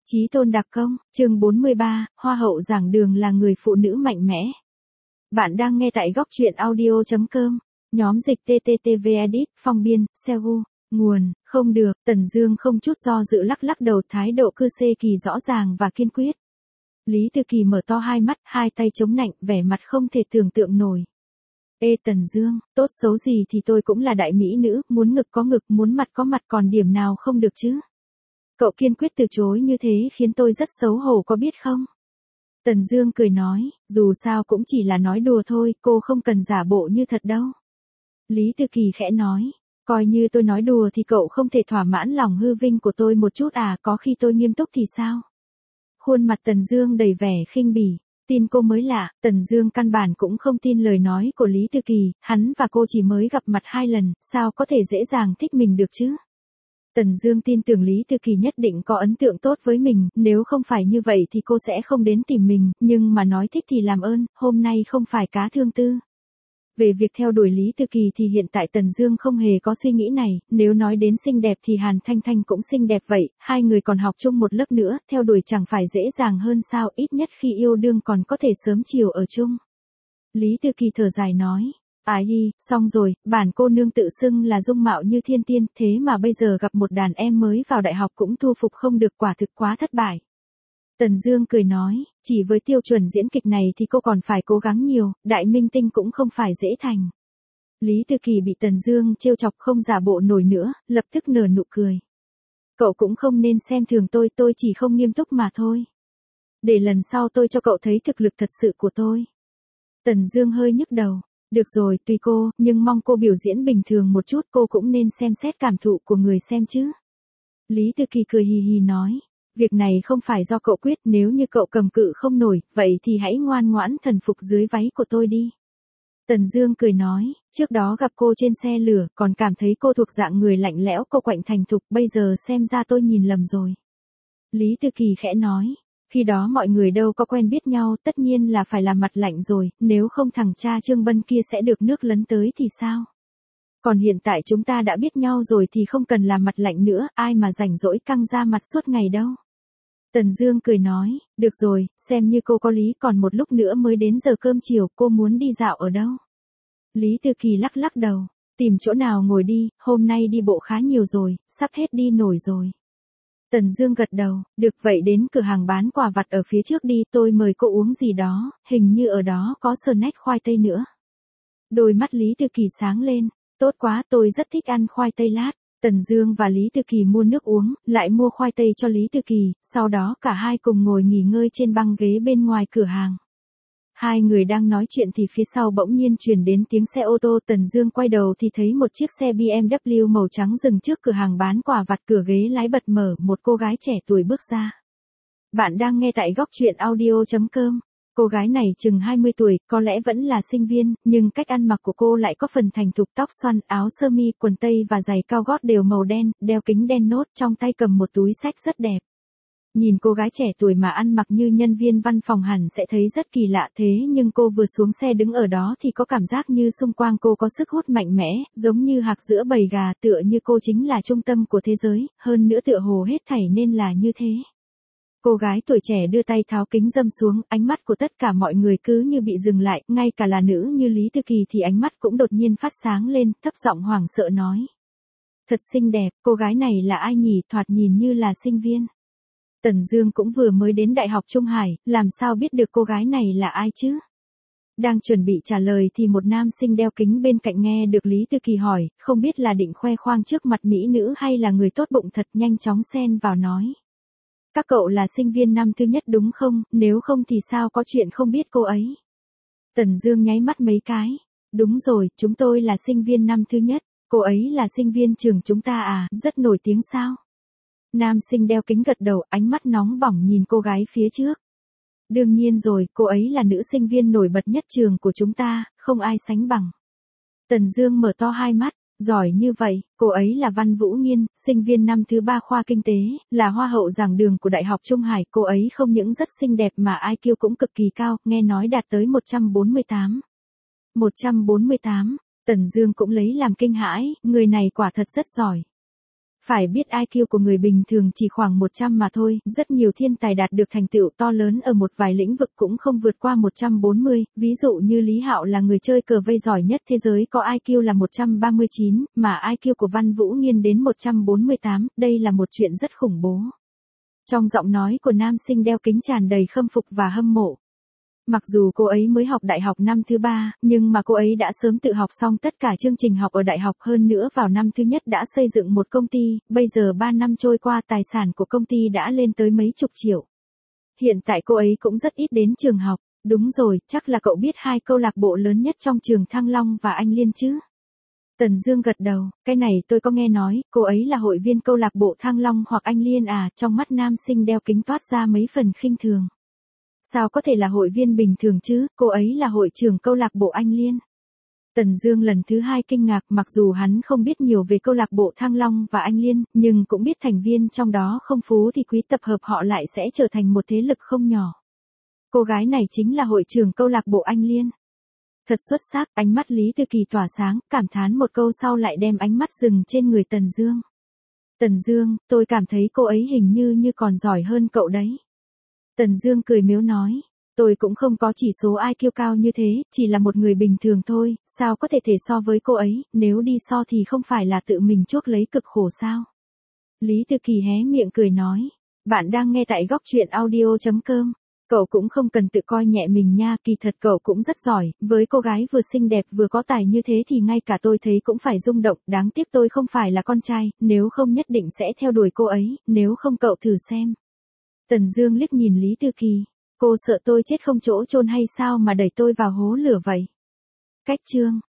Chí tôn đặc công, chương 43, Hoa hậu giảng đường là người phụ nữ mạnh mẽ. Bạn đang nghe tại góc truyện audio.com, nhóm dịch TTTV Edit, phong biên, Segu, nguồn, không được, Tần Dương không chút do dự lắc lắc đầu, thái độ cư xê kỳ rõ ràng và kiên quyết. Lý Tư Kỳ mở to hai mắt, hai tay chống nạnh, vẻ mặt không thể tưởng tượng nổi. Ê Tần Dương, tốt xấu gì thì tôi cũng là đại mỹ nữ, muốn ngực có ngực, muốn mặt có mặt, còn điểm nào không được chứ? Cậu kiên quyết từ chối như thế khiến tôi rất xấu hổ, có biết không? Tần Dương cười nói, dù sao cũng chỉ là nói đùa thôi, cô không cần giả bộ như thật đâu. Lý Tư Kỳ khẽ nói, coi như tôi nói đùa thì cậu không thể thỏa mãn lòng hư vinh của tôi một chút à, có khi tôi nghiêm túc thì sao? Khuôn mặt Tần Dương đầy vẻ khinh bỉ, tin cô mới lạ, Tần Dương căn bản cũng không tin lời nói của Lý Tư Kỳ, hắn và cô chỉ mới gặp mặt 2 lần, sao có thể dễ dàng thích mình được chứ? Tần Dương tin tưởng Lý Tư Kỳ nhất định có ấn tượng tốt với mình, nếu không phải như vậy thì cô sẽ không đến tìm mình, nhưng mà nói thích thì làm ơn, hôm nay không phải cá thương tư. Về việc theo đuổi Lý Tư Kỳ thì hiện tại Tần Dương không hề có suy nghĩ này, nếu nói đến xinh đẹp thì Hàn Thanh Thanh cũng xinh đẹp vậy, hai người còn học chung một lớp nữa, theo đuổi chẳng phải dễ dàng hơn sao, ít nhất khi yêu đương còn có thể sớm chiều ở chung. Lý Tư Kỳ thở dài nói. Ái đi, xong rồi, bản cô nương tự xưng là dung mạo như thiên tiên, thế mà bây giờ gặp một đàn em mới vào đại học cũng thu phục không được, quả thực quá thất bại. Tần Dương cười nói, chỉ với tiêu chuẩn diễn kịch này thì cô còn phải cố gắng nhiều, đại minh tinh cũng không phải dễ thành. Lý Tư Kỳ bị Tần Dương trêu chọc không giả bộ nổi nữa, lập tức nở nụ cười. Cậu cũng không nên xem thường tôi chỉ không nghiêm túc mà thôi. Để lần sau tôi cho cậu thấy thực lực thật sự của tôi. Tần Dương hơi nhức đầu. Được rồi, tùy cô, nhưng mong cô biểu diễn bình thường một chút, cô cũng nên xem xét cảm thụ của người xem chứ. Lý Tư Kỳ cười hì hì nói, việc này không phải do cậu quyết, nếu như cậu cầm cự không nổi, vậy thì hãy ngoan ngoãn thần phục dưới váy của tôi đi. Tần Dương cười nói, trước đó gặp cô trên xe lửa, còn cảm thấy cô thuộc dạng người lạnh lẽo, cô quạnh thành thục, bây giờ xem ra tôi nhìn lầm rồi. Lý Tư Kỳ khẽ nói. Khi đó mọi người đâu có quen biết nhau, tất nhiên là phải làm mặt lạnh rồi, nếu không thằng cha Trương Bân kia sẽ được nước lấn tới thì sao? Còn hiện tại chúng ta đã biết nhau rồi thì không cần làm mặt lạnh nữa, ai mà rảnh rỗi căng ra mặt suốt ngày đâu. Tần Dương cười nói, được rồi, xem như cô có lý, còn một lúc nữa mới đến giờ cơm chiều, cô muốn đi dạo ở đâu? Lý Tư Kỳ lắc lắc đầu, tìm chỗ nào ngồi đi, hôm nay đi bộ khá nhiều rồi, sắp hết đi nổi rồi. Tần Dương gật đầu, được vậy đến cửa hàng bán quà vặt ở phía trước đi, tôi mời cô uống gì đó, hình như ở đó có snack khoai tây nữa. Đôi mắt Lý Tư Kỳ sáng lên, tốt quá, tôi rất thích ăn khoai tây lát. Tần Dương và Lý Tư Kỳ mua nước uống, lại mua khoai tây cho Lý Tư Kỳ, sau đó cả hai cùng ngồi nghỉ ngơi trên băng ghế bên ngoài cửa hàng. Hai người đang nói chuyện thì phía sau bỗng nhiên truyền đến tiếng xe ô tô, Tần Dương quay đầu thì thấy một chiếc xe BMW màu trắng dừng trước cửa hàng bán quà vặt, cửa ghế lái bật mở, một cô gái trẻ tuổi bước ra. Bạn đang nghe tại góc truyện audio.com. Cô gái này chừng 20 tuổi, có lẽ vẫn là sinh viên, nhưng cách ăn mặc của cô lại có phần thành thục, tóc xoăn, áo sơ mi, quần tây và giày cao gót đều màu đen, đeo kính đen nốt, trong tay cầm một túi xách rất đẹp. Nhìn cô gái trẻ tuổi mà ăn mặc như nhân viên văn phòng hẳn sẽ thấy rất kỳ lạ, thế nhưng cô vừa xuống xe đứng ở đó thì có cảm giác như xung quanh cô có sức hút mạnh mẽ, giống như hạc giữa bầy gà, tựa như cô chính là trung tâm của thế giới, hơn nữa tựa hồ hết thảy nên là như thế. Cô gái tuổi trẻ đưa tay tháo kính râm xuống, ánh mắt của tất cả mọi người cứ như bị dừng lại, ngay cả là nữ như Lý Tư Kỳ thì ánh mắt cũng đột nhiên phát sáng lên, thấp giọng hoảng sợ nói. Thật xinh đẹp, cô gái này là ai nhỉ, thoạt nhìn như là sinh viên. Tần Dương cũng vừa mới đến Đại học Trung Hải, làm sao biết được cô gái này là ai chứ? Đang chuẩn bị trả lời thì một nam sinh đeo kính bên cạnh nghe được Lý Tư Kỳ hỏi, không biết là định khoe khoang trước mặt mỹ nữ hay là người tốt bụng thật, nhanh chóng xen vào nói. Các cậu là sinh viên năm thứ nhất đúng không, nếu không thì sao có chuyện không biết cô ấy? Tần Dương nháy mắt mấy cái. Đúng rồi, chúng tôi là sinh viên năm thứ nhất, cô ấy là sinh viên trường chúng ta à, rất nổi tiếng sao? Nam sinh đeo kính gật đầu, ánh mắt nóng bỏng nhìn cô gái phía trước. Đương nhiên rồi, cô ấy là nữ sinh viên nổi bật nhất trường của chúng ta, không ai sánh bằng. Tần Dương mở to hai mắt, giỏi như vậy, cô ấy là Văn Vũ Nghiên, sinh viên năm thứ 3 khoa kinh tế, là hoa hậu giảng đường của Đại học Trung Hải, cô ấy không những rất xinh đẹp mà IQ cũng cực kỳ cao, nghe nói đạt tới 148. 148, Tần Dương cũng lấy làm kinh hãi, người này quả thật rất giỏi. Phải biết IQ của người bình thường chỉ khoảng 100 mà thôi, rất nhiều thiên tài đạt được thành tựu to lớn ở một vài lĩnh vực cũng không vượt qua 140, ví dụ như Lý Hạo là người chơi cờ vây giỏi nhất thế giới có IQ là 139, mà IQ của Văn Vũ Nghiên đến 148, đây là một chuyện rất khủng bố. Trong giọng nói của nam sinh đeo kính tràn đầy khâm phục và hâm mộ. Mặc dù cô ấy mới học đại học năm thứ 3, nhưng mà cô ấy đã sớm tự học xong tất cả chương trình học ở đại học, hơn nữa vào năm thứ nhất đã xây dựng một công ty, bây giờ 3 năm trôi qua tài sản của công ty đã lên tới mấy chục triệu. Hiện tại cô ấy cũng rất ít đến trường học, đúng rồi, chắc là cậu biết hai câu lạc bộ lớn nhất trong trường Thăng Long và Anh Liên chứ? Tần Dương gật đầu, cái này tôi có nghe nói, cô ấy là hội viên câu lạc bộ Thăng Long hoặc Anh Liên à, trong mắt nam sinh đeo kính toát ra mấy phần khinh thường. Sao có thể là hội viên bình thường chứ, cô ấy là hội trưởng câu lạc bộ Anh Liên. Tần Dương lần thứ 2 kinh ngạc, mặc dù hắn không biết nhiều về câu lạc bộ Thăng Long và Anh Liên, nhưng cũng biết thành viên trong đó không phú thì quý, tập hợp họ lại sẽ trở thành một thế lực không nhỏ. Cô gái này chính là hội trưởng câu lạc bộ Anh Liên. Thật xuất sắc, ánh mắt Lý Tư Kỳ tỏa sáng, cảm thán một câu sau lại đem ánh mắt dừng trên người Tần Dương. Tần Dương, tôi cảm thấy cô ấy hình như còn giỏi hơn cậu đấy. Tần Dương cười mếu nói, tôi cũng không có chỉ số IQ cao như thế, chỉ là một người bình thường thôi, sao có thể so với cô ấy, nếu đi so thì không phải là tự mình chuốc lấy cực khổ sao? Lý Tư Kỳ hé miệng cười nói, bạn đang nghe tại góc truyện audio.com. Cậu cũng không cần tự coi nhẹ mình nha, kỳ thật cậu cũng rất giỏi, với cô gái vừa xinh đẹp vừa có tài như thế thì ngay cả tôi thấy cũng phải rung động, đáng tiếc tôi không phải là con trai, nếu không nhất định sẽ theo đuổi cô ấy, nếu không cậu thử xem. Tần Dương liếc nhìn Lý Tư Kỳ, cô sợ tôi chết không chỗ chôn hay sao mà đẩy tôi vào hố lửa vậy? Cách chương